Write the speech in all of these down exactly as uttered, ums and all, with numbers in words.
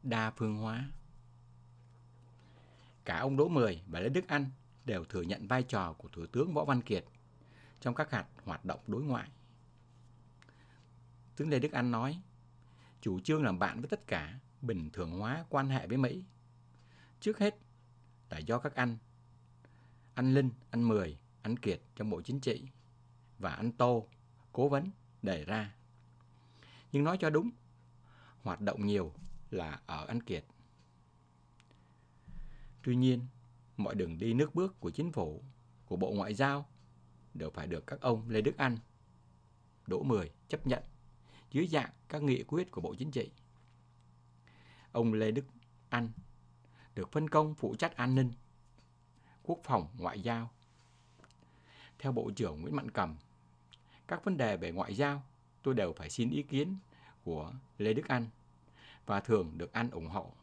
đa phương hóa. Cả ông Đỗ Mười và Lê Đức Anh đều thừa nhận vai trò của Thủ tướng Võ Văn Kiệt trong các hạt hoạt động đối ngoại. Tướng Lê Đức Anh nói, chủ trương làm bạn với tất cả, bình thường hóa quan hệ với Mỹ. Trước hết là do các anh, anh Linh, anh Mười, anh Kiệt trong Bộ Chính trị và anh Tô, cố vấn đề ra. Nhưng nói cho đúng, hoạt động nhiều là ở anh Kiệt. Tuy nhiên, mọi đường đi nước bước của chính phủ, của Bộ Ngoại giao đều phải được các ông Lê Đức Anh, Đỗ Mười chấp nhận dưới dạng các nghị quyết của Bộ Chính trị. Ông Lê Đức Anh được phân công phụ trách an ninh, quốc phòng, ngoại giao. Theo Bộ trưởng Nguyễn Mạnh Cầm, các vấn đề về ngoại giao tôi đều phải xin ý kiến của Lê Đức Anh và thường được anh ủng hộ.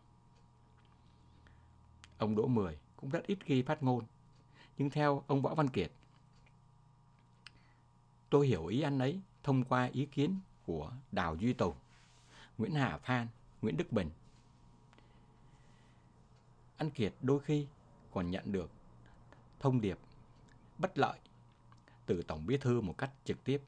Ông Đỗ Mười cũng rất ít khi phát ngôn, nhưng theo ông Võ Văn Kiệt, tôi hiểu ý anh ấy thông qua ý kiến của Đào Duy Tùng, Nguyễn Hà Phan, Nguyễn Đức Bình. Anh Kiệt đôi khi còn nhận được thông điệp bất lợi từ Tổng Bí thư một cách trực tiếp.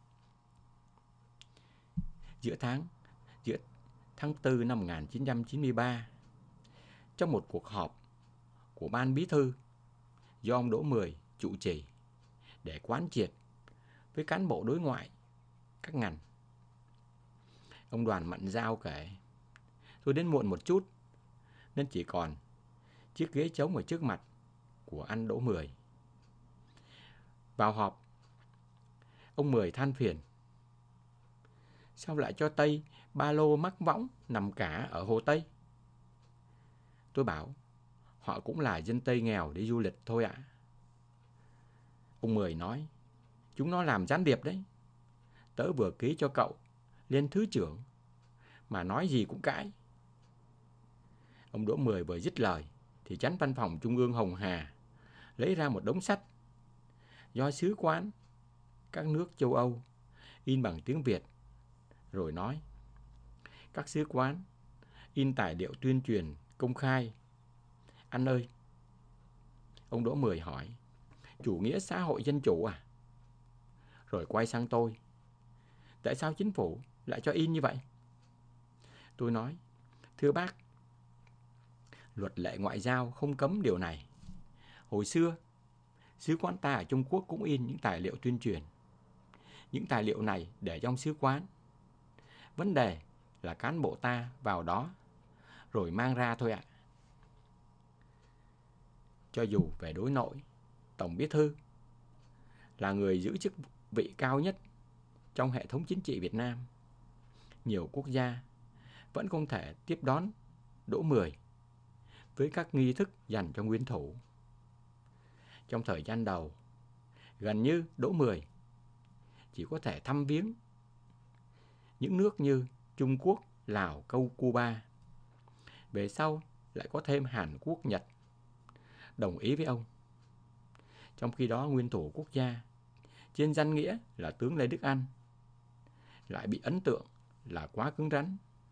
Giữa tháng giữa tháng tư năm một nghìn chín trăm chín mươi ba, trong một cuộc họp của Ban Bí thư do ông Đỗ Mười chủ trì để quán triệt với cán bộ đối ngoại các ngành, ông Đoàn Mạnh Giao kể, tôi đến muộn một chút nên chỉ còn chiếc ghế trống ở trước mặt của anh Đỗ Mười. Vào họp, ông Mười than phiền, sao lại cho Tây ba lô mắc võng nằm cả ở Hồ Tây? Tôi bảo, họ cũng là dân Tây nghèo đi du lịch thôi ạ. À. Ông Mười nói, chúng nó làm gián điệp đấy. Tớ vừa ký cho cậu lên thứ trưởng, mà nói gì cũng cãi. Ông Đỗ Mười vừa dứt lời, thì chánh văn phòng Trung ương Hồng Hà lấy ra một đống sách do sứ quán các nước châu Âu in bằng tiếng Việt, rồi nói, các sứ quán in tài liệu tuyên truyền công khai. Anh ơi, ông Đỗ Mười hỏi, chủ nghĩa xã hội dân chủ à? Rồi quay sang tôi, tại sao chính phủ lại cho in như vậy? Tôi nói, thưa bác, luật lệ ngoại giao không cấm điều này. Hồi xưa, sứ quán ta ở Trung Quốc cũng in những tài liệu tuyên truyền. Những tài liệu này để trong sứ quán. Vấn đề là cán bộ ta vào đó, rồi mang ra thôi ạ. Cho dù về đối nội, Tổng Bí thư là người giữ chức vị cao nhất trong hệ thống chính trị Việt Nam, nhiều quốc gia vẫn không thể tiếp đón Đỗ Mười với các nghi thức dành cho nguyên thủ. Trong thời gian đầu, gần như Đỗ Mười chỉ có thể thăm viếng những nước như Trung Quốc, Lào, Câu, Cuba. Về sau lại có thêm Hàn Quốc, Nhật đồng ý với ông. Trong khi đó, nguyên thủ quốc gia trên danh nghĩa là tướng Lê Đức Anh lại bị ấn tượng là quá cứng rắn.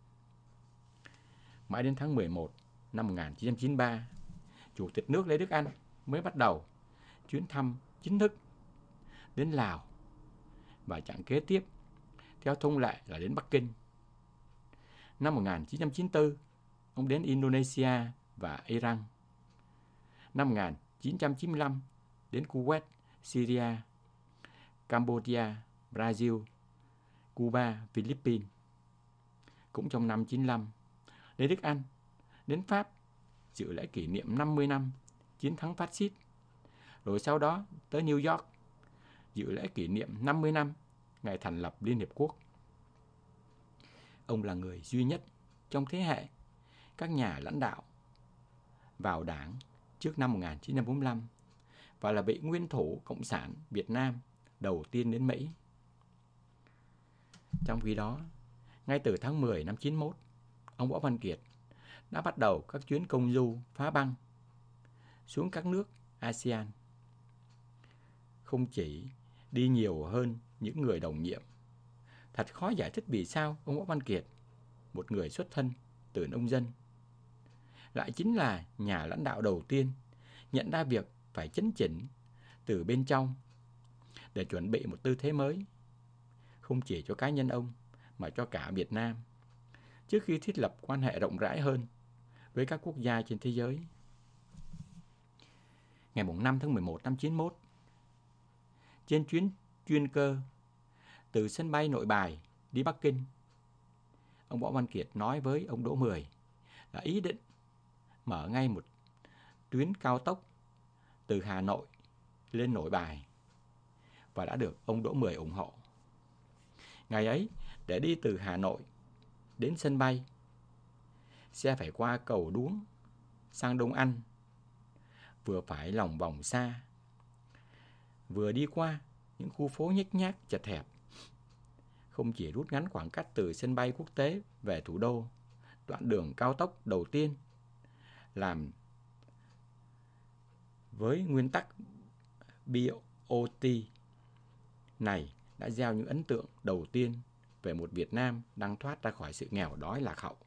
Mãi đến tháng mười một năm một nghìn chín trăm chín mươi ba, Chủ tịch nước Lê Đức Anh mới bắt đầu chuyến thăm chính thức đến Lào và chặng kế tiếp theo thông lệ là đến Bắc Kinh. Năm một nghìn chín trăm chín mươi tư, ông đến Indonesia và Iran. Năm một nghìn chín trăm chín mươi lăm, đến Kuwait, Syria, Cambodia, Brazil, Cuba, Philippines. Cũng trong năm chín mươi lăm, Lê Đức Anh đến Pháp dự lễ kỷ niệm năm mươi năm chiến thắng phát xít, rồi sau đó tới New York dự lễ kỷ niệm năm mươi năm ngày thành lập Liên Hiệp Quốc. Ông là người duy nhất trong thế hệ các nhà lãnh đạo vào đảng trước năm một nghìn chín trăm bốn mươi lăm và là vị nguyên thủ Cộng sản Việt Nam đầu tiên đến Mỹ. Trong khi đó, ngay từ tháng mười năm chín mươi mốt, ông Võ Văn Kiệt đã bắt đầu các chuyến công du phá băng xuống các nước a sê an. Không chỉ đi nhiều hơn những người đồng nhiệm, thật khó giải thích vì sao ông Võ Văn Kiệt, một người xuất thân từ nông dân. Lại chính là nhà lãnh đạo đầu tiên nhận ra việc phải chấn chỉnh từ bên trong để chuẩn bị một tư thế mới, không chỉ cho cá nhân ông mà cho cả Việt Nam, trước khi thiết lập quan hệ rộng rãi hơn với các quốc gia trên thế giới. Ngày năm tháng mười một năm chín mươi mốt, trên chuyến chuyên cơ từ sân bay Nội Bài đi Bắc Kinh, ông Võ Văn Kiệt nói với ông Đỗ Mười là ý định mở ngay một tuyến cao tốc từ Hà Nội lên Nội Bài, và đã được ông Đỗ Mười ủng hộ. Ngày ấy, để đi từ Hà Nội đến sân bay, xe phải qua cầu Đuống sang Đông Anh, vừa phải lòng vòng xa, vừa đi qua những khu phố nhếch nhác chật hẹp. Không chỉ rút ngắn khoảng cách từ sân bay quốc tế về thủ đô, đoạn đường cao tốc đầu tiên làm với nguyên tắc bê o tê này đã gieo những ấn tượng đầu tiên về một Việt Nam đang thoát ra khỏi sự nghèo đói lạc hậu.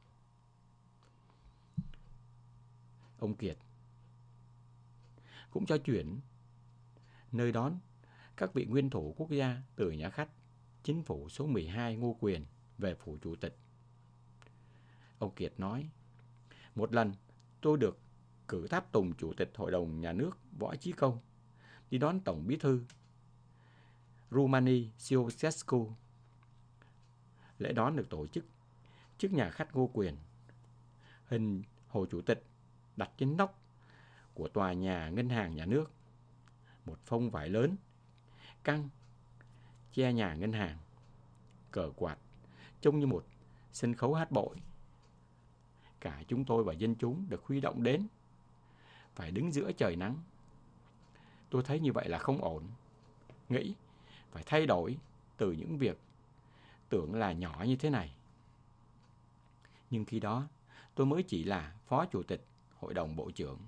Ông Kiệt cũng cho chuyển nơi đón các vị nguyên thủ quốc gia từ nhà khách chính phủ số mười hai Ngô Quyền về phủ chủ tịch. Ông Kiệt nói, một lần tôi được cử tháp tùng Chủ tịch Hội đồng Nhà nước Võ Chí Công đi đón Tổng Bí thư Rumani Ceausescu. Lễ đón được tổ chức trước nhà khách Ngô Quyền. Hình Hồ Chủ tịch đặt trên nóc của tòa nhà Ngân hàng Nhà nước. Một phông vải lớn căng che nhà ngân hàng. Cờ quạt trông như một sân khấu hát bội. Cả chúng tôi và dân chúng được huy động đến, phải đứng giữa trời nắng. Tôi thấy như vậy là không ổn, nghĩ phải thay đổi từ những việc tưởng là nhỏ như thế này. Nhưng khi đó tôi mới chỉ là Phó Chủ tịch Hội đồng Bộ trưởng.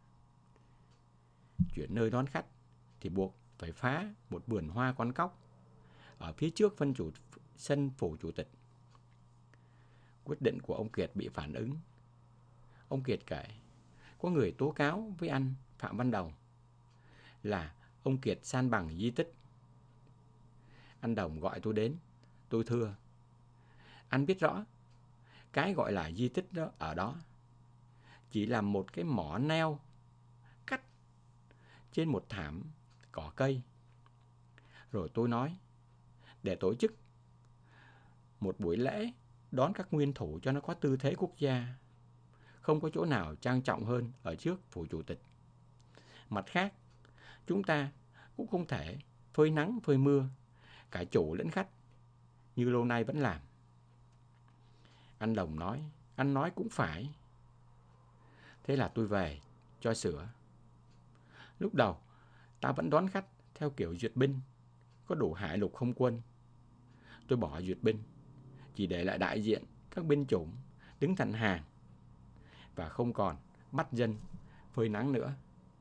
Chuyển nơi đón khách thì buộc phải phá một vườn hoa quán cóc ở phía trước phân chủ, sân phủ chủ tịch. Quyết định của ông Kiệt bị phản ứng. Ông Kiệt kể, có người tố cáo với anh Phạm Văn Đồng là ông Kiệt san bằng di tích. Anh Đồng gọi tôi đến, tôi thưa, anh biết rõ cái gọi là di tích đó ở đó chỉ là một cái mỏ neo cắt trên một thảm cỏ cây. Rồi tôi nói, để tổ chức một buổi lễ đón các nguyên thủ cho nó có tư thế quốc gia, không có chỗ nào trang trọng hơn ở trước phủ chủ tịch. Mặt khác, chúng ta cũng không thể phơi nắng phơi mưa cả chủ lẫn khách như lâu nay vẫn làm. Anh Đồng nói, anh nói cũng phải. Thế là tôi về cho sửa. Lúc đầu ta vẫn đón khách theo kiểu duyệt binh, có đủ hải lục không quân. Tôi bỏ duyệt binh, chỉ để lại đại diện các binh chủng đứng thành hàng, và không còn bắt dân phơi nắng nữa.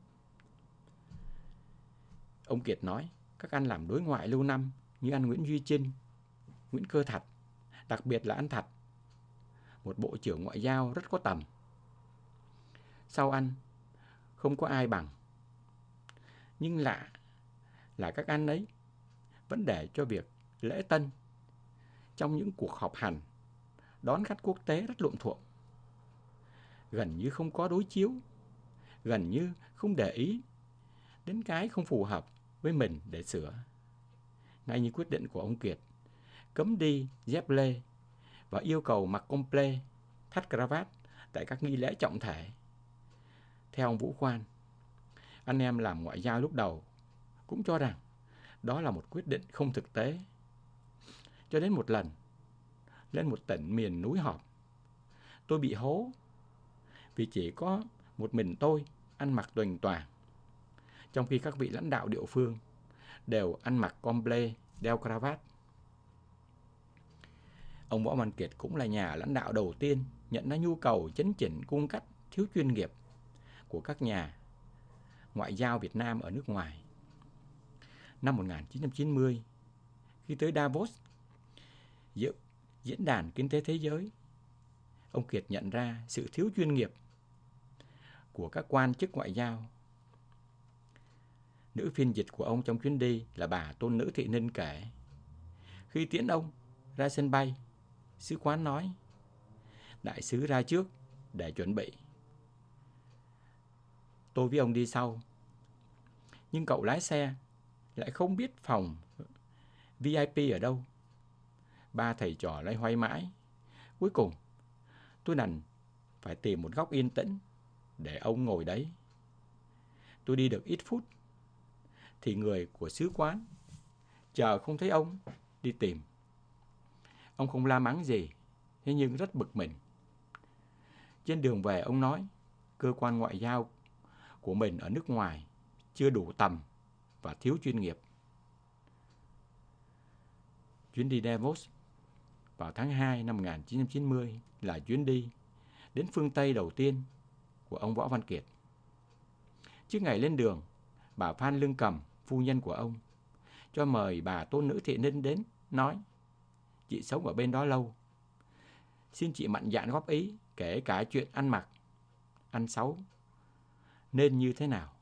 Ông Kiệt nói, các anh làm đối ngoại lâu năm như anh Nguyễn Duy Trinh, Nguyễn Cơ Thạch, đặc biệt là anh Thạch, một bộ trưởng ngoại giao rất có tầm. Sau anh, không có ai bằng. Nhưng lạ là các anh ấy vẫn để cho việc lễ tân trong những cuộc họp hành đón khách quốc tế rất luộm thuộm, gần như không có đối chiếu, gần như không để ý đến cái không phù hợp với mình để sửa. Ngay như quyết định của ông Kiệt cấm đi dép lê và yêu cầu mặc comple, thắt cravat tại các nghi lễ trọng thể. Theo ông Vũ Khoan, anh em làm ngoại giao lúc đầu cũng cho rằng đó là một quyết định không thực tế. Cho đến một lần, lên một tỉnh miền núi họp, tôi bị hố vì chỉ có một mình tôi ăn mặc toành toàng, trong khi các vị lãnh đạo địa phương đều ăn mặc comple, đeo cravat. Ông Võ Văn Kiệt cũng là nhà lãnh đạo đầu tiên nhận ra nhu cầu chấn chỉnh cung cách thiếu chuyên nghiệp của các nhà ngoại giao Việt Nam ở nước ngoài. Năm một nghìn chín trăm chín mươi, khi tới Davos, dự diễn đàn kinh tế thế giới, ông Kiệt nhận ra sự thiếu chuyên nghiệp của các quan chức ngoại giao. Nữ phiên dịch của ông trong chuyến đi là bà Tôn Nữ Thị Ninh kể, khi tiễn ông ra sân bay, sứ quán nói, đại sứ ra trước để chuẩn bị, tôi với ông đi sau. Nhưng cậu lái xe lại không biết phòng vê i pê ở đâu. Ba thầy trò loay hoay mãi. Cuối cùng, tôi đành phải tìm một góc yên tĩnh để ông ngồi đấy. Tôi đi được ít phút, thì người của sứ quán chờ không thấy ông đi tìm. Ông không la mắng gì, thế nhưng rất bực mình. Trên đường về, ông nói cơ quan ngoại giao của mình ở nước ngoài chưa đủ tầm và thiếu chuyên nghiệp. Chuyến đi Davos vào tháng hai năm một nghìn chín trăm chín mươi là chuyến đi đến phương Tây đầu tiên của ông Võ Văn Kiệt. Trước ngày lên đường, bà Phan Lương Cầm, phu nhân của ông, cho mời bà Tôn Nữ Thị Ninh đến, nói, chị sống ở bên đó lâu, xin chị mạnh dạn góp ý, kể cả chuyện ăn mặc, ăn xấu, nên như thế nào.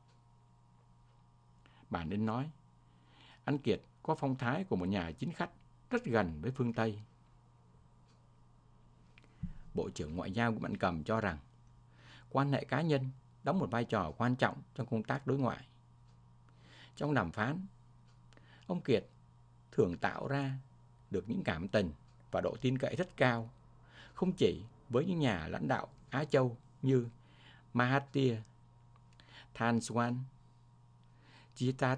Bà Ninh nói, anh Kiệt có phong thái của một nhà chính khách, rất gần với phương Tây. Bộ trưởng Ngoại giao Nguyễn Mạnh Cầm cho rằng quan hệ cá nhân đóng một vai trò quan trọng trong công tác đối ngoại. Trong đàm phán, ông Kiệt thường tạo ra được những cảm tình và độ tin cậy rất cao, không chỉ với những nhà lãnh đạo Á Châu như Mahathir, Than Swan, Chitat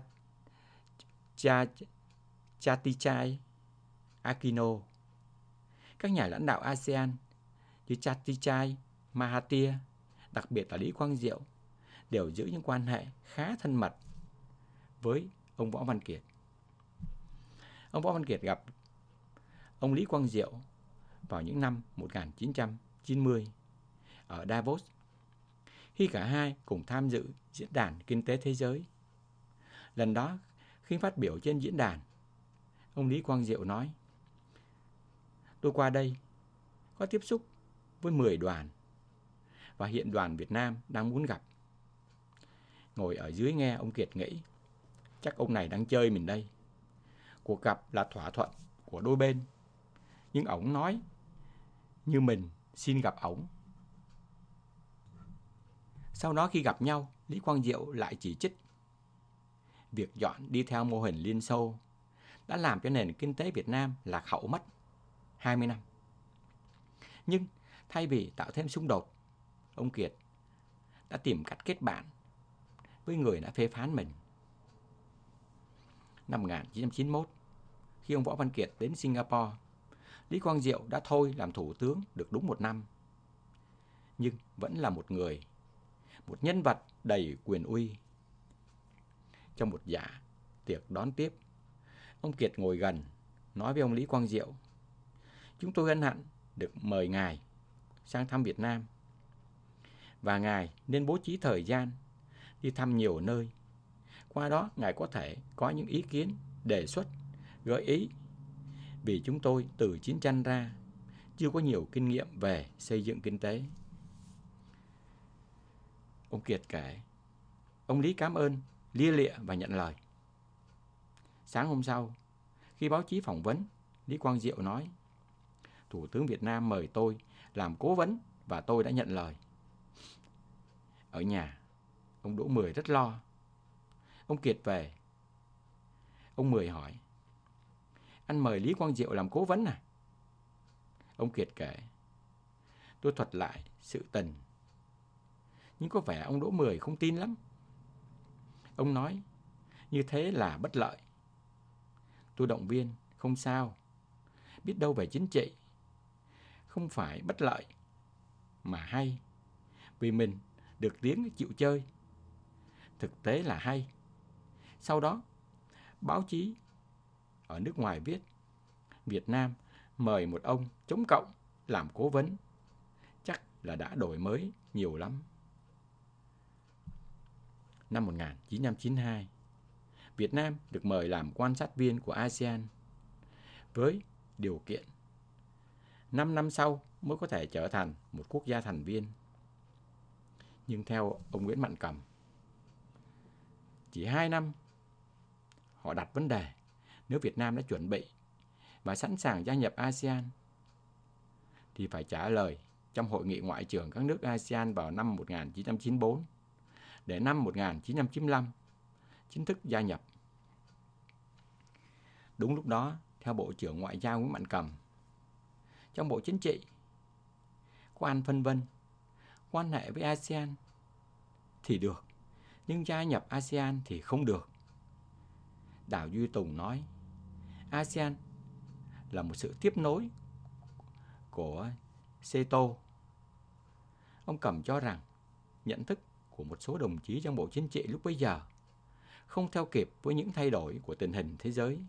Chatichai Aquino, các nhà lãnh đạo a sê an như Chatichai, Mahathir, đặc biệt là Lý Quang Diệu, đều giữ những quan hệ khá thân mật với ông Võ Văn Kiệt. Ông Võ Văn Kiệt gặp ông Lý Quang Diệu vào những năm một nghìn chín trăm chín mươi ở Davos, khi cả hai cùng tham dự Diễn đàn Kinh tế Thế giới. Lần đó, khi phát biểu trên diễn đàn, ông Lý Quang Diệu nói, tôi qua đây có tiếp xúc với mười đoàn, và hiện đoàn Việt Nam đang muốn gặp. Ngồi ở dưới nghe, ông Kiệt nghĩ, chắc ông này đang chơi mình đây. Cuộc gặp là thỏa thuận của đôi bên, nhưng ổng nói như mình xin gặp ổng. Sau đó khi gặp nhau, Lý Quang Diệu lại chỉ trích việc dọn đi theo mô hình Liên Xô đã làm cho nền kinh tế Việt Nam lạc hậu mất hai mươi năm. Nhưng thay vì tạo thêm xung đột, ông Kiệt đã tìm cách kết bạn với người đã phê phán mình. Năm một nghìn chín trăm chín mươi mốt, khi ông Võ Văn Kiệt đến Singapore, Lý Quang Diệu đã thôi làm thủ tướng được đúng một năm. Nhưng vẫn là một người, một nhân vật đầy quyền uy. Trong một dạ tiệc đón tiếp, ông Kiệt ngồi gần, nói với ông Lý Quang Diệu, chúng tôi hân hạnh được mời ngài sang thăm Việt Nam, và ngài nên bố trí thời gian đi thăm nhiều nơi. Qua đó, ngài có thể có những ý kiến, đề xuất, gợi ý, vì chúng tôi từ chiến tranh ra chưa có nhiều kinh nghiệm về xây dựng kinh tế. Ông Kiệt kể, ông Lý cảm ơn, lia lịa và nhận lời. Sáng hôm sau, khi báo chí phỏng vấn, Lý Quang Diệu nói, Thủ tướng Việt Nam mời tôi làm cố vấn và tôi đã nhận lời. Ở nhà, ông Đỗ Mười rất lo. Ông Kiệt về. Ông Mười hỏi, anh mời Lý Quang Diệu làm cố vấn à? Ông Kiệt kể, tôi thuật lại sự tình, nhưng có vẻ ông Đỗ Mười không tin lắm. Ông nói, như thế là bất lợi. Tôi động viên, không sao, biết đâu về chính trị, không phải bất lợi, mà hay, vì mình được tiếng chịu chơi. Thực tế là hay. Sau đó, báo chí ở nước ngoài viết, Việt Nam mời một ông chống cộng làm cố vấn, chắc là đã đổi mới nhiều lắm. Năm một nghìn chín trăm chín mươi hai, Việt Nam được mời làm quan sát viên của a sê an với điều kiện năm năm sau mới có thể trở thành một quốc gia thành viên. Nhưng theo ông Nguyễn Mạnh Cầm, chỉ hai năm họ đặt vấn đề nếu Việt Nam đã chuẩn bị và sẵn sàng gia nhập a sê an thì phải trả lời trong hội nghị ngoại trưởng các nước a sê an vào năm một nghìn chín trăm chín mươi tư để năm một nghìn chín trăm chín mươi lăm chính thức gia nhập. Đúng lúc đó, theo Bộ trưởng Ngoại giao Nguyễn Mạnh Cầm, trong Bộ Chính trị có ăn phân vân quan hệ với a sê an thì được, nhưng gia nhập a sê an thì không được. Đào Duy Tùng nói a sê an là một sự tiếp nối của xê tê ô. Ông Cầm cho rằng nhận thức của một số đồng chí trong Bộ Chính trị lúc bấy giờ không theo kịp với những thay đổi của tình hình thế giới.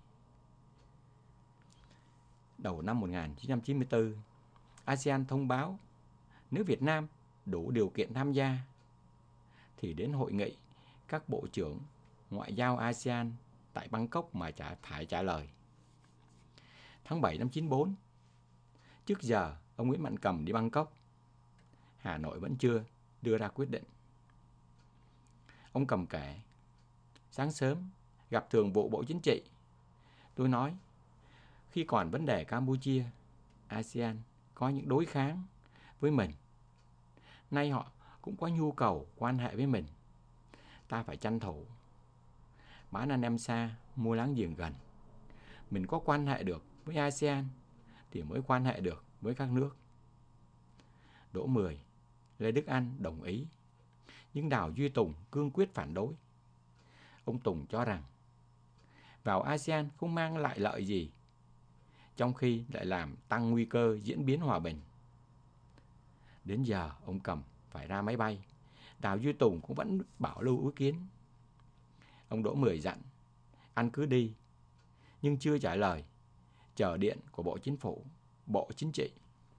Đầu năm một nghìn chín trăm chín mươi tư, a sê an thông báo nếu Việt Nam đủ điều kiện tham gia thì đến hội nghị các bộ trưởng ngoại giao a sê an tại Bangkok mà trả, phải trả lời. Tháng bảy năm chín mươi tư, trước giờ ông Nguyễn Mạnh Cầm đi Bangkok, Hà Nội vẫn chưa đưa ra quyết định. Ông Cầm kể, sáng sớm gặp thường vụ Bộ Chính trị, tôi nói khi còn vấn đề Campuchia, a sê an có những đối kháng với mình. Nay họ cũng có nhu cầu quan hệ với mình. Ta phải tranh thủ. Bán anh em xa, mua láng giềng gần. Mình có quan hệ được với a sê an thì mới quan hệ được với các nước. Đỗ Mười, Lê Đức Anh đồng ý, nhưng Đào Duy Tùng cương quyết phản đối. Ông Tùng cho rằng vào a sê an không mang lại lợi gì, trong khi lại làm tăng nguy cơ diễn biến hòa bình. Đến giờ ông Cầm phải ra máy bay, Đào Duy Tùng cũng vẫn bảo lưu ý kiến. Ông Đỗ Mười dặn, anh cứ đi, nhưng chưa trả lời, chờ điện của Bộ Chính phủ, Bộ Chính trị.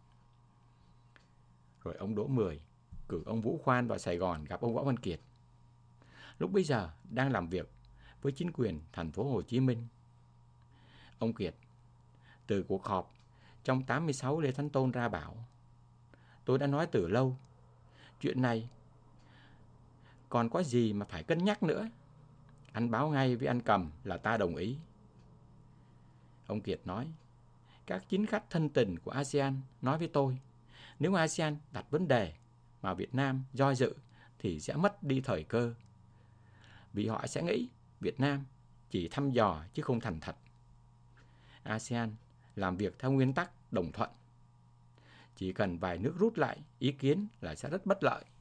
Rồi ông Đỗ Mười cử ông Vũ Khoan vào Sài Gòn gặp ông Võ Văn Kiệt. Lúc bấy giờ đang làm việc với chính quyền thành phố Hồ Chí Minh. Ông Kiệt từ cuộc họp trong tám mươi sáu Lê Thánh Tôn ra bảo, tôi đã nói từ lâu, chuyện này còn có gì mà phải cân nhắc nữa. Anh báo ngay với anh Cầm là ta đồng ý. Ông Kiệt nói, các chính khách thân tình của a sê an nói với tôi, nếu a sê an đặt vấn đề mà Việt Nam do dự thì sẽ mất đi thời cơ. Vì họ sẽ nghĩ Việt Nam chỉ thăm dò chứ không thành thật. a sê an làm việc theo nguyên tắc đồng thuận. Chỉ cần vài nước rút lại ý kiến là sẽ rất bất lợi.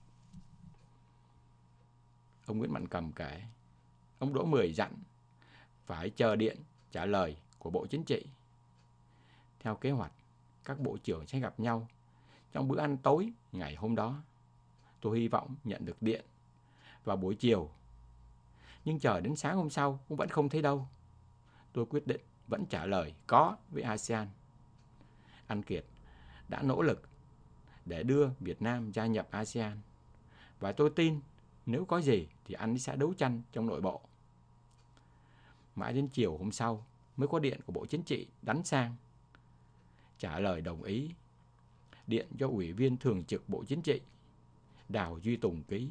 Ông Nguyễn Mạnh Cầm kể, ông Đỗ Mười dặn phải chờ điện trả lời của Bộ Chính trị. Theo kế hoạch, các bộ trưởng sẽ gặp nhau trong bữa ăn tối ngày hôm đó. Tôi hy vọng nhận được điện vào buổi chiều, nhưng chờ đến sáng hôm sau cũng vẫn không thấy đâu. Tôi quyết định vẫn trả lời có với a sê an. Anh Kiệt đã nỗ lực để đưa Việt Nam gia nhập a sê an, và tôi tin nếu có gì thì anh sẽ đấu tranh trong nội bộ. Mãi đến chiều hôm sau mới có điện của Bộ Chính trị đánh sang, trả lời đồng ý. Điện do Ủy viên Thường trực Bộ Chính trị Đào Duy Tùng ký.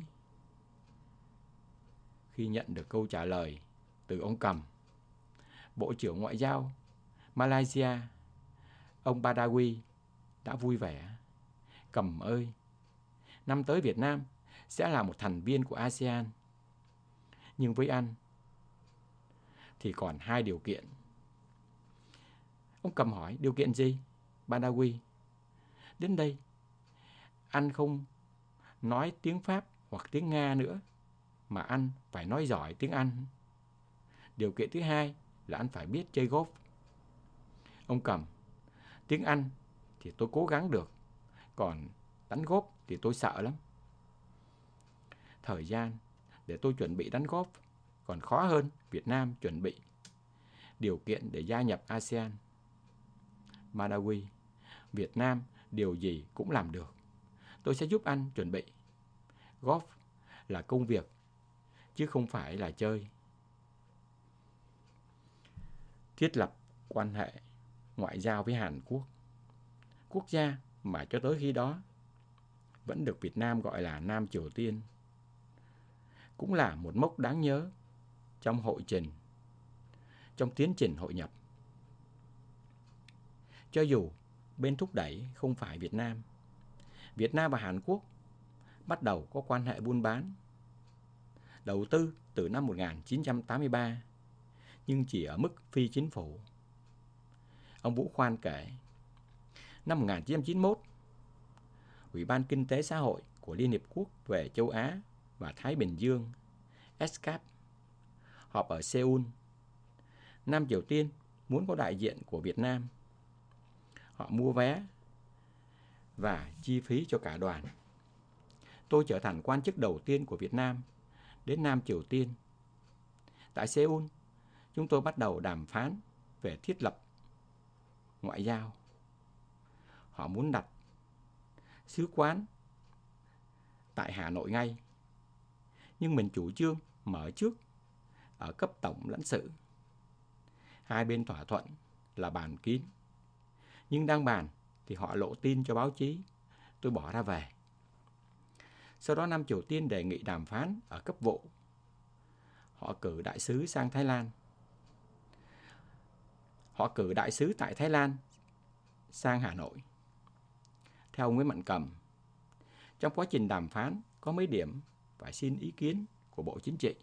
Khi nhận được câu trả lời từ ông Cầm, Bộ trưởng Ngoại giao Malaysia, ông Badawi đã vui vẻ. Cầm ơi, năm tới Việt Nam sẽ là một thành viên của a sê an. Nhưng với anh thì còn hai điều kiện. Ông Cầm hỏi, điều kiện gì? Badawi, đến đây anh không nói tiếng Pháp hoặc tiếng Nga nữa, mà anh phải nói giỏi tiếng Anh. Điều kiện thứ hai là anh phải biết chơi golf. Ông Cầm, tiếng Anh thì tôi cố gắng được, còn đánh golf thì tôi sợ lắm. Thời gian để tôi chuẩn bị đánh golf còn khó hơn Việt Nam chuẩn bị điều kiện để gia nhập a sê an. Madawi, Việt Nam điều gì cũng làm được. Tôi sẽ giúp anh chuẩn bị. Golf là công việc, chứ không phải là chơi. Thiết lập quan hệ ngoại giao với Hàn Quốc. quốc gia mà cho tới khi đó vẫn được Việt Nam gọi là Nam Triều Tiên, cũng là một mốc đáng nhớ trong hội trình, trong tiến trình hội nhập. Cho dù bên thúc đẩy không phải Việt Nam, Việt Nam và Hàn Quốc bắt đầu có quan hệ buôn bán, đầu tư từ năm một nghìn chín trăm tám mươi ba, nhưng chỉ ở mức phi chính phủ. Ông Vũ Khoan kể, năm một nghìn chín trăm chín mươi mốt, Ủy ban Kinh tế Xã hội của Liên Hiệp Quốc về châu Á và Thái Bình Dương, ét xê a pê, họp ở Seoul. Nam Triều Tiên muốn có đại diện của Việt Nam. Họ mua vé và chi phí cho cả đoàn. Tôi trở thành quan chức đầu tiên của Việt Nam đến Nam Triều Tiên. Tại Seoul, chúng tôi bắt đầu đàm phán về thiết lập ngoại giao. Họ muốn đặt sứ quán tại Hà Nội ngay, nhưng mình chủ trương mở trước ở cấp tổng lãnh sự. Hai bên thỏa thuận là bàn kín, nhưng đang bàn thì họ lộ tin cho báo chí, tôi bỏ ra về. Sau đó Nam Triều Tiên đề nghị đàm phán ở cấp vụ. Họ cử đại sứ sang Thái Lan. Họ cử đại sứ tại Thái Lan sang Hà Nội. Theo ông Nguyễn Mạnh Cầm, trong quá trình đàm phán có mấy điểm phải xin ý kiến của Bộ Chính trị.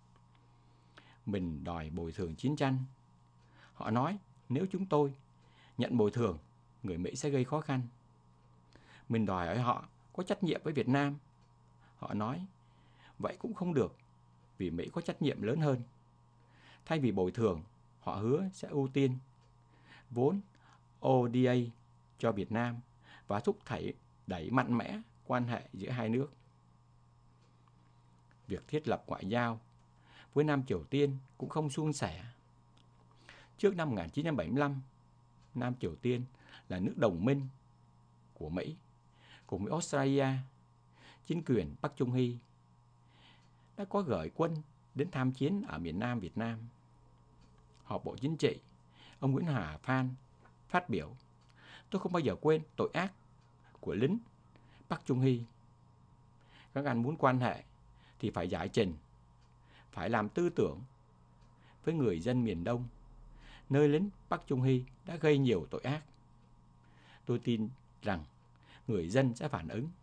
Mình đòi bồi thường chiến tranh. Họ nói nếu chúng tôi nhận bồi thường, người Mỹ sẽ gây khó khăn. Mình đòi hỏi họ có trách nhiệm với Việt Nam. Họ nói vậy cũng không được, vì Mỹ có trách nhiệm lớn hơn. Thay vì bồi thường, họ hứa sẽ ưu tiên vốn o đê a cho Việt Nam và thúc đẩy đẩy mạnh mẽ quan hệ giữa hai nước. Việc thiết lập ngoại giao với Nam Triều Tiên cũng không suôn sẻ. Trước năm một nghìn chín trăm bảy mươi lăm, Nam Triều Tiên là nước đồng minh của Mỹ cùng với Australia. Chính quyền Park Chung-hee đã có gửi quân đến tham chiến ở miền Nam Việt Nam. Họp Bộ Chính trị, ông Nguyễn Hà Phan phát biểu, tôi không bao giờ quên tội ác của lính Park Chung-hee. Các anh muốn quan hệ thì phải giải trình, phải làm tư tưởng với người dân miền Đông, nơi lính Park Chung-hee đã gây nhiều tội ác. Tôi tin rằng người dân sẽ phản ứng.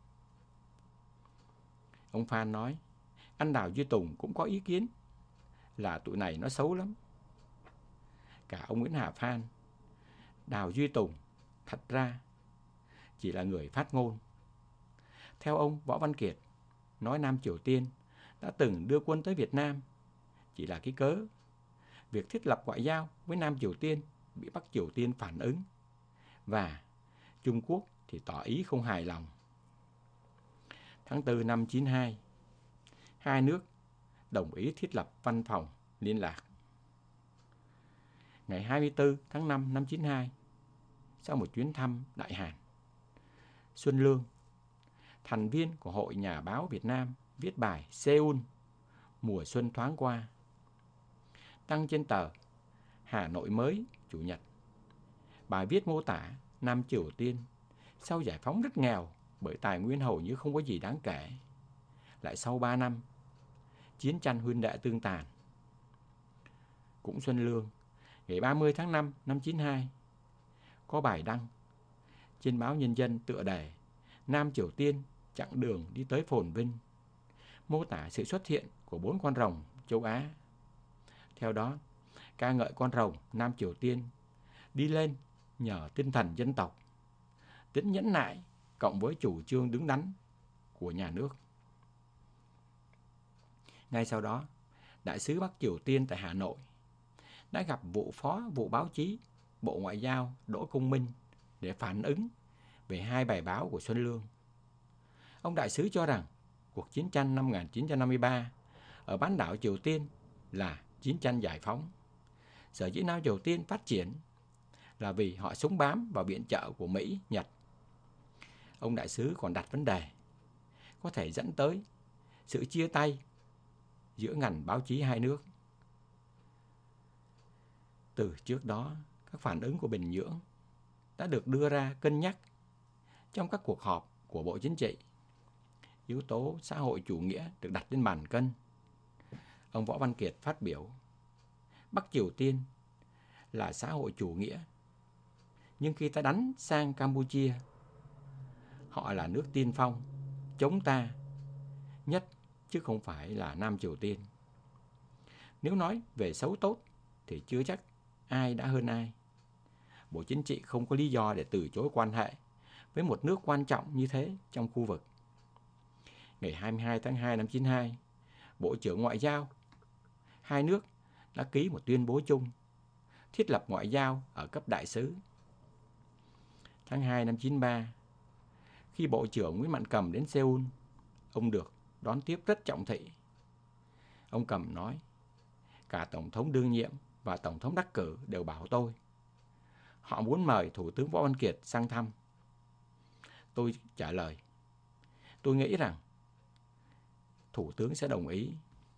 Ông Phan nói, anh Đào Duy Tùng cũng có ý kiến là tụi này nó xấu lắm. Cả ông Nguyễn Hà Phan, Đào Duy Tùng thật ra chỉ là người phát ngôn. Theo ông Võ Văn Kiệt, nói Nam Triều Tiên đã từng đưa quân tới Việt Nam chỉ là cái cớ. Việc thiết lập ngoại giao với Nam Triều Tiên bị Bắc Triều Tiên phản ứng, và Trung Quốc thì tỏ ý không hài lòng. Tháng tư năm chín mươi hai, hai nước đồng ý thiết lập văn phòng liên lạc. Ngày hai mươi tư tháng năm năm chín mươi hai, sau một chuyến thăm Đại Hàn, Xuân Lương, thành viên của Hội Nhà báo Việt Nam, viết bài Seoul, mùa xuân thoáng qua, đăng trên tờ Hà Nội Mới Chủ nhật. Bài viết mô tả Nam Triều Tiên sau giải phóng rất nghèo bởi tài nguyên hầu như không có gì đáng kể. Lại sau ba năm, chiến tranh huynh đệ tương tàn. Cũng Xuân Lương, ngày ba mươi tháng năm năm chín mươi hai, có bài đăng trên báo Nhân dân tựa đề Nam Triều Tiên chặng đường đi tới phồn vinh, mô tả sự xuất hiện của bốn con rồng châu Á. Theo đó, ca ngợi con rồng Nam Triều Tiên đi lên nhờ tinh thần dân tộc, tính nhẫn nại cộng với chủ trương đứng đắn của nhà nước. Ngay sau đó, Đại sứ Bắc Triều Tiên tại Hà Nội đã gặp vụ phó vụ báo chí Bộ Ngoại giao Đỗ Công Minh để phản ứng về hai bài báo của Xuân Lương. Ông đại sứ cho rằng cuộc chiến tranh năm một nghìn chín trăm năm mươi ba ở bán đảo Triều Tiên là chiến tranh giải phóng. Sở dĩ Nam Triều Tiên phát triển là vì họ sống bám vào viện trợ của Mỹ, Nhật. Ông đại sứ còn đặt vấn đề có thể dẫn tới sự chia tay giữa ngành báo chí hai nước. Từ trước đó, các phản ứng của Bình Nhưỡng đã được đưa ra cân nhắc Trong các cuộc họp của Bộ Chính trị, yếu tố xã hội chủ nghĩa được đặt lên bàn cân. Ông Võ Văn Kiệt phát biểu, Bắc Triều Tiên là xã hội chủ nghĩa, nhưng khi ta đánh sang Campuchia, họ là nước tiên phong, chống ta nhất, chứ không phải là Nam Triều Tiên. Nếu nói về xấu tốt thì chưa chắc ai đã hơn ai. Bộ Chính trị không có lý do để từ chối quan hệ với một nước quan trọng như thế trong khu vực. Ngày hai mươi hai tháng hai năm chín mươi hai, Bộ trưởng Ngoại giao hai nước đã ký một tuyên bố chung thiết lập ngoại giao ở cấp đại sứ. Tháng hai năm chín mươi ba, khi Bộ trưởng Nguyễn Mạnh Cầm đến Seoul, ông được đón tiếp rất trọng thị. Ông Cầm nói, cả Tổng thống đương nhiệm và Tổng thống đắc cử đều bảo tôi họ muốn mời Thủ tướng Võ Văn Kiệt sang thăm. Tôi trả lời, tôi nghĩ rằng Thủ tướng sẽ đồng ý.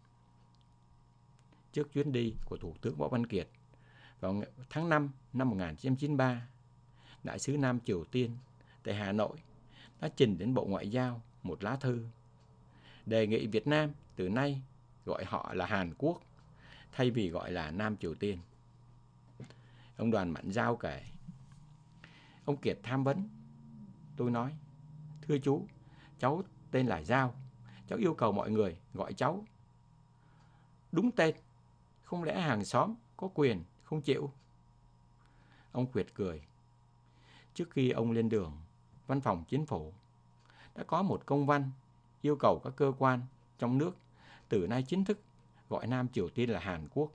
Trước chuyến đi của Thủ tướng Võ Văn Kiệt vào tháng năm năm một nghìn chín trăm chín mươi ba, Đại sứ Nam Triều Tiên tại Hà Nội đã trình đến Bộ Ngoại giao một lá thư đề nghị Việt Nam từ nay gọi họ là Hàn Quốc thay vì gọi là Nam Triều Tiên. Ông Đoàn Mạnh Giao kể, ông Kiệt tham vấn. Tôi nói, thưa chú, cháu tên là Giao, cháu yêu cầu mọi người gọi cháu đúng tên, không lẽ hàng xóm có quyền không chịu? Ông Kiệt cười. Trước khi ông lên đường, Văn phòng Chính phủ đã có một công văn yêu cầu các cơ quan trong nước từ nay chính thức gọi Nam Triều Tiên là Hàn Quốc.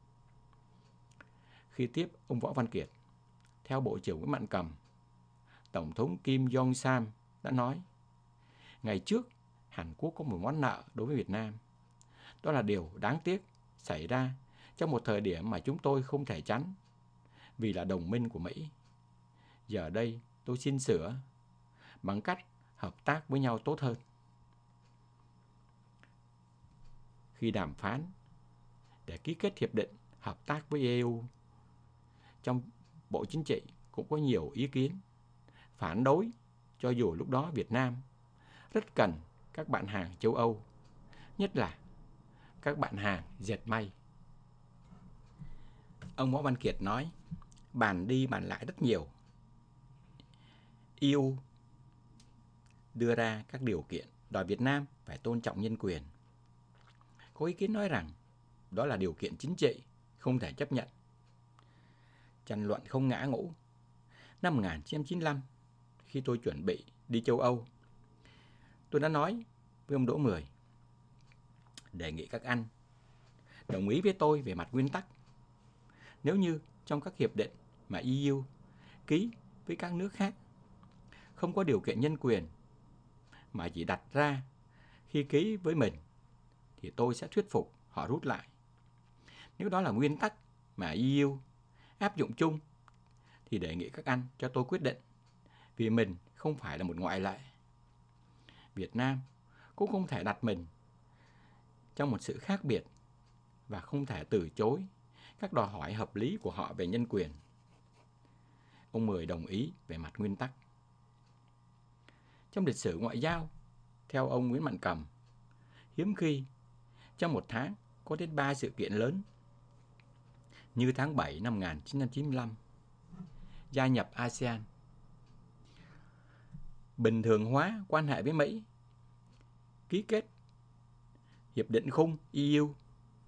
Khi tiếp ông Võ Văn Kiệt, theo Bộ trưởng Nguyễn Mạnh Cầm, Tổng thống Kim Jong-sam đã nói, ngày trước Hàn Quốc có một món nợ đối với Việt Nam. Đó là điều đáng tiếc xảy ra trong một thời điểm mà chúng tôi không thể tránh, vì là đồng minh của Mỹ. Giờ đây tôi xin sửa bằng cách hợp tác với nhau tốt hơn. Khi đàm phán để ký kết hiệp định hợp tác với e u, trong Bộ Chính trị cũng có nhiều ý kiến phản đối, cho dù lúc đó Việt Nam rất cần các bạn hàng châu Âu, nhất là các bạn hàng dệt may. Ông Võ Văn Kiệt nói, bàn đi bàn lại rất nhiều. e u đưa ra các điều kiện đòi Việt Nam phải tôn trọng nhân quyền. Có ý kiến nói rằng đó là điều kiện chính trị, không thể chấp nhận. Tranh luận không ngã ngũ. Năm một nghìn chín trăm chín mươi lăm, khi tôi chuẩn bị đi châu Âu, tôi đã nói với ông Đỗ Mười, đề nghị các anh đồng ý với tôi về mặt nguyên tắc. Nếu như trong các hiệp định mà e u ký với các nước khác không có điều kiện nhân quyền mà chỉ đặt ra khi ký với mình, thì tôi sẽ thuyết phục họ rút lại. Nếu đó là nguyên tắc mà e u áp dụng chung, thì đề nghị các anh cho tôi quyết định, vì mình không phải là một ngoại lệ. Việt Nam cũng không thể đặt mình trong một sự khác biệt và không thể từ chối các đòi hỏi hợp lý của họ về nhân quyền. Ông Mười đồng ý về mặt nguyên tắc. Trong lịch sử ngoại giao, theo ông Nguyễn Mạnh Cầm, hiếm khi trong một tháng có đến ba sự kiện lớn, như tháng bảy năm một nghìn chín trăm chín mươi lăm, gia nhập a sê an, bình thường hóa quan hệ với Mỹ, ký kết hiệp định khung e u.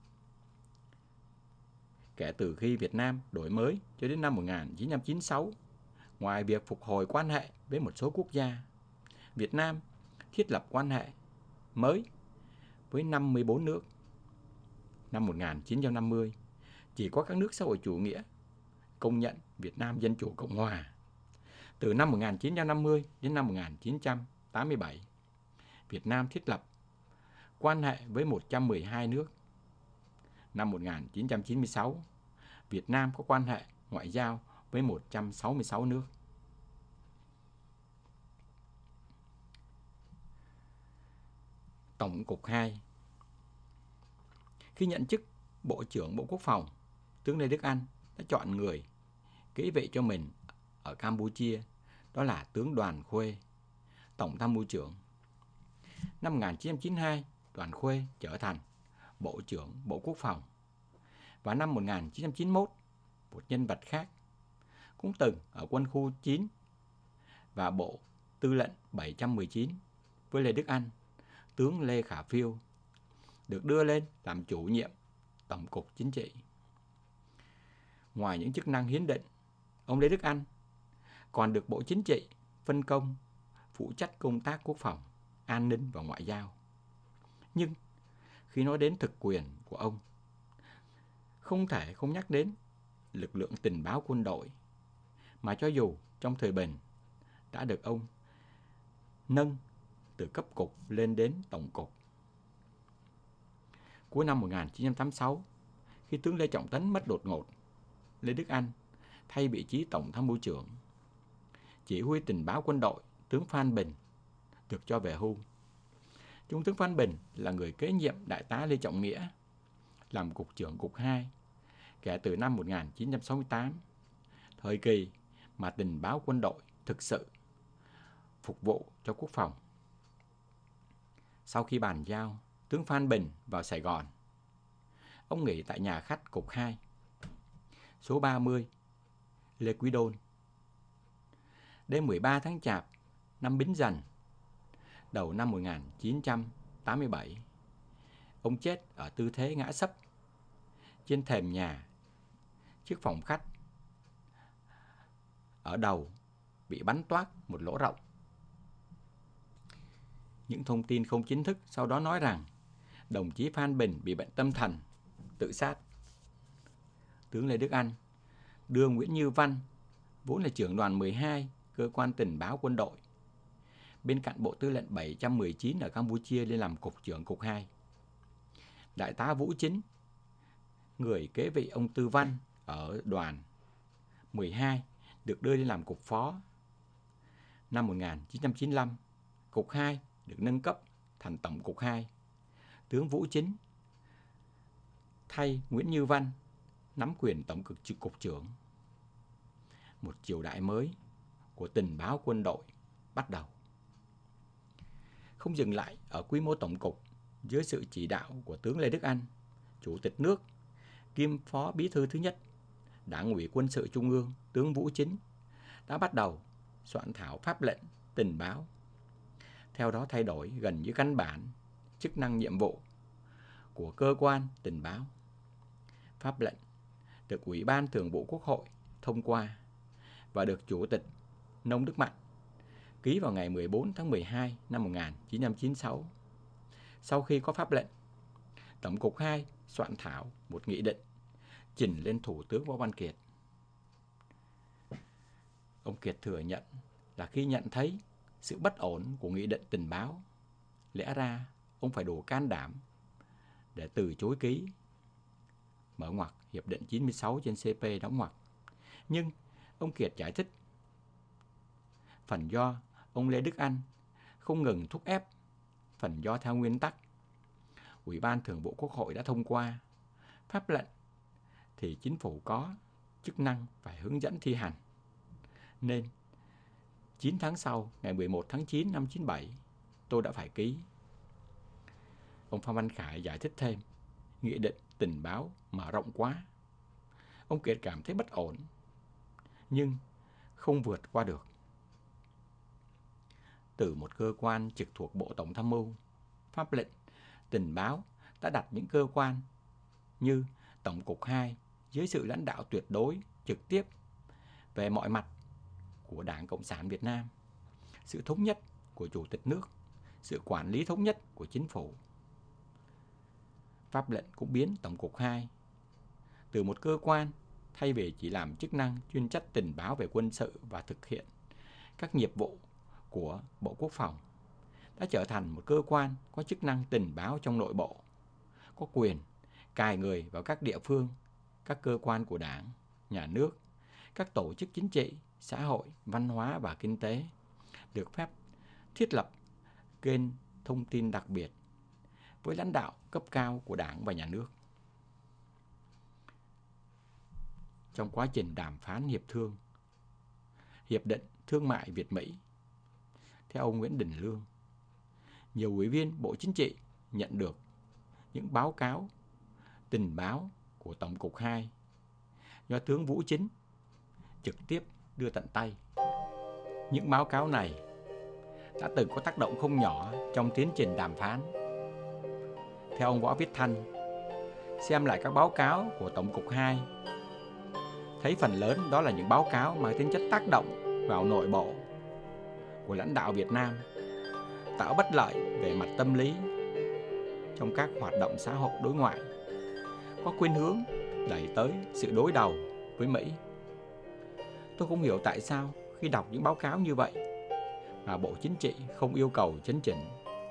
Kể từ khi Việt Nam đổi mới cho đến năm một nghìn chín trăm chín mươi sáu, ngoài việc phục hồi quan hệ với một số quốc gia, Việt Nam thiết lập quan hệ mới với năm mươi bốn nước. Năm một nghìn chín trăm năm mươi, chỉ có các nước xã hội chủ nghĩa công nhận Việt Nam Dân Chủ Cộng Hòa. Từ năm một nghìn chín trăm năm mươi đến năm một nghìn chín trăm tám mươi bảy, Việt Nam thiết lập quan hệ với một trăm mười hai nước. Năm một nghìn chín trăm chín mươi sáu, Việt Nam có quan hệ ngoại giao với một trăm sáu mươi sáu nước. Tổng cục hai. Khi nhận chức Bộ trưởng Bộ Quốc phòng, tướng Lê Đức Anh đã chọn người kế vị cho mình ở Campuchia, đó là tướng Đoàn Khuê, tổng tham mưu trưởng. Năm một nghìn chín trăm chín mươi hai, Đoàn Khuê trở thành Bộ trưởng Bộ Quốc phòng. Và năm một nghìn chín trăm chín mươi mốt, một nhân vật khác cũng từng ở quân khu chín và Bộ Tư lệnh bảy trăm mười chín với Lê Đức Anh, tướng Lê Khả Phiêu, được đưa lên làm chủ nhiệm Tổng cục Chính trị. Ngoài những chức năng hiến định, ông Lê Đức Anh còn được Bộ Chính trị phân công phụ trách công tác quốc phòng, an ninh và ngoại giao. Nhưng khi nói đến thực quyền của ông, không thể không nhắc đến lực lượng tình báo quân đội, mà cho dù trong thời bình đã được ông nâng từ cấp cục lên đến tổng cục. Cuối năm một nghìn chín trăm tám mươi sáu, khi tướng Lê Trọng Tấn mất đột ngột, Lê Đức Anh thay vị trí tổng tham mưu trưởng. Chỉ huy tình báo quân đội, tướng Phan Bình được cho về hưu. Trung tướng Phan Bình là người kế nhiệm đại tá Lê Trọng Nghĩa làm cục trưởng cục hai kể từ năm một nghìn chín trăm sáu mươi tám, thời kỳ mà tình báo quân đội thực sự phục vụ cho quốc phòng. Sau khi bàn giao tướng Phan Bình vào Sài Gòn, ông nghỉ tại nhà khách cục hai, số ba mươi, Lê Quý Đôn. Đêm mười ba tháng Chạp, năm Bính Dần, đầu năm một nghìn chín trăm tám mươi bảy, ông chết ở tư thế ngã sấp trên thềm nhà, chiếc phòng khách ở đầu bị bắn toác một lỗ rộng. Những thông tin không chính thức sau đó nói rằng đồng chí Phan Bình bị bệnh tâm thần, tự sát. Tướng Lê Đức Anh đưa Nguyễn Như Văn, vốn là trưởng đoàn mười hai, cơ quan tình báo quân đội, bên cạnh Bộ Tư lệnh bảy trăm mười chín ở Campuchia lên làm cục trưởng cục hai. Đại tá Vũ Chính, người kế vị ông Tư Văn ở đoàn mười hai, được đưa lên làm cục phó. Năm một nghìn chín trăm chín mươi lăm, cục hai được nâng cấp thành tổng cục hai. Tướng Vũ Chính thay Nguyễn Như Văn nắm quyền tổng cục trưởng. Một triều đại mới của tình báo quân đội bắt đầu. Không dừng lại ở quy mô tổng cục, dưới sự chỉ đạo của tướng Lê Đức Anh, Chủ tịch nước kiêm Phó Bí thư thứ nhất Đảng ủy Quân sự Trung ương, tướng Vũ Chính đã bắt đầu soạn thảo pháp lệnh tình báo. Theo đó thay đổi gần như căn bản chức năng nhiệm vụ của cơ quan tình báo. Pháp lệnh được Ủy ban Thường vụ Quốc hội thông qua và được Chủ tịch Nông Đức Mạnh ký vào ngày mười bốn tháng mười hai năm một nghìn chín trăm chín mươi sáu. Sau khi có pháp lệnh, Tổng cục hai soạn thảo một nghị định trình lên Thủ tướng Võ Văn Kiệt. Ông Kiệt thừa nhận là khi nhận thấy sự bất ổn của nghị định tình báo, lẽ ra ông phải đủ can đảm để từ chối ký. Mở ngoặc Hiệp định chín mươi sáu trên xê pê đóng ngoặc. Nhưng ông Kiệt giải thích, phần do ông Lê Đức Anh không ngừng thúc ép, phần do theo nguyên tắc Ủy ban Thường vụ Quốc hội đã thông qua pháp lệnh thì chính phủ có chức năng phải hướng dẫn thi hành. Nên chín tháng sau, ngày mười một tháng chín năm chín mươi bảy, tôi đã phải ký. Ông Phan Văn Khải giải thích thêm, nghị định tình báo mở rộng quá. Ông Kiệt cảm thấy bất ổn, nhưng không vượt qua được. Từ một cơ quan trực thuộc Bộ Tổng tham mưu, pháp lệnh tình báo đã đặt những cơ quan như Tổng cục hai dưới sự lãnh đạo tuyệt đối, trực tiếp về mọi mặt của Đảng Cộng sản Việt Nam, sự thống nhất của Chủ tịch nước, sự quản lý thống nhất của chính phủ. Pháp lệnh cũng biến Tổng cục hai từ một cơ quan thay vì chỉ làm chức năng chuyên trách tình báo về quân sự và thực hiện các nhiệm vụ của Bộ Quốc phòng, đã trở thành một cơ quan có chức năng tình báo trong nội bộ, có quyền cài người vào các địa phương, các cơ quan của Đảng, Nhà nước, các tổ chức chính trị, xã hội, văn hóa và kinh tế, được phép thiết lập kênh thông tin đặc biệt với lãnh đạo cấp cao của Đảng và Nhà nước. Trong quá trình đàm phán hiệp thương, Hiệp định thương mại Việt-Mỹ. Theo ông Nguyễn Đình Lương, nhiều ủy viên Bộ Chính trị nhận được những báo cáo tình báo của Tổng cục hai do tướng Vũ Chính trực tiếp đưa tận tay. Những báo cáo này đã từng có tác động không nhỏ trong tiến trình đàm phán. Theo ông Võ Viết Thanh, xem lại các báo cáo của Tổng cục hai, thấy phần lớn đó là những báo cáo mang tính chất tác động vào nội bộ của lãnh đạo Việt Nam, tạo bất lợi về mặt tâm lý trong các hoạt động xã hội đối ngoại, có khuynh hướng đẩy tới sự đối đầu với Mỹ. Tôi không hiểu tại sao khi đọc những báo cáo như vậy mà Bộ Chính trị không yêu cầu chấn chỉnh.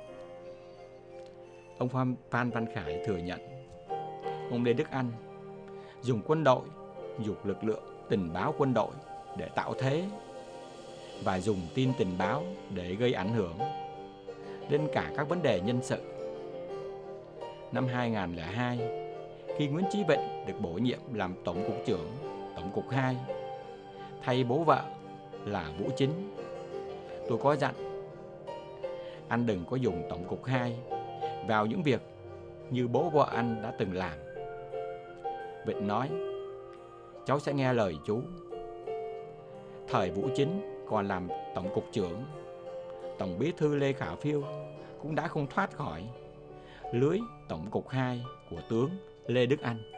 Ông Phan Văn Khải thừa nhận ông Lê Đức Anh dùng quân đội, dùng lực lượng tình báo quân đội để tạo thế và dùng tin tình báo để gây ảnh hưởng đến cả các vấn đề nhân sự. Năm hai nghìn không trăm lẻ hai, khi Nguyễn Chí Vịnh được bổ nhiệm làm Tổng cục trưởng Tổng cục hai thay bố vợ là Vũ Chính, tôi có dặn anh đừng có dùng Tổng cục hai vào những việc như bố vợ anh đã từng làm. Vịnh nói, cháu sẽ nghe lời chú. Thời Vũ Chính còn làm Tổng cục trưởng, Tổng bí thư Lê Khả Phiêu cũng đã không thoát khỏi lưới Tổng cục hai của tướng Lê Đức Anh.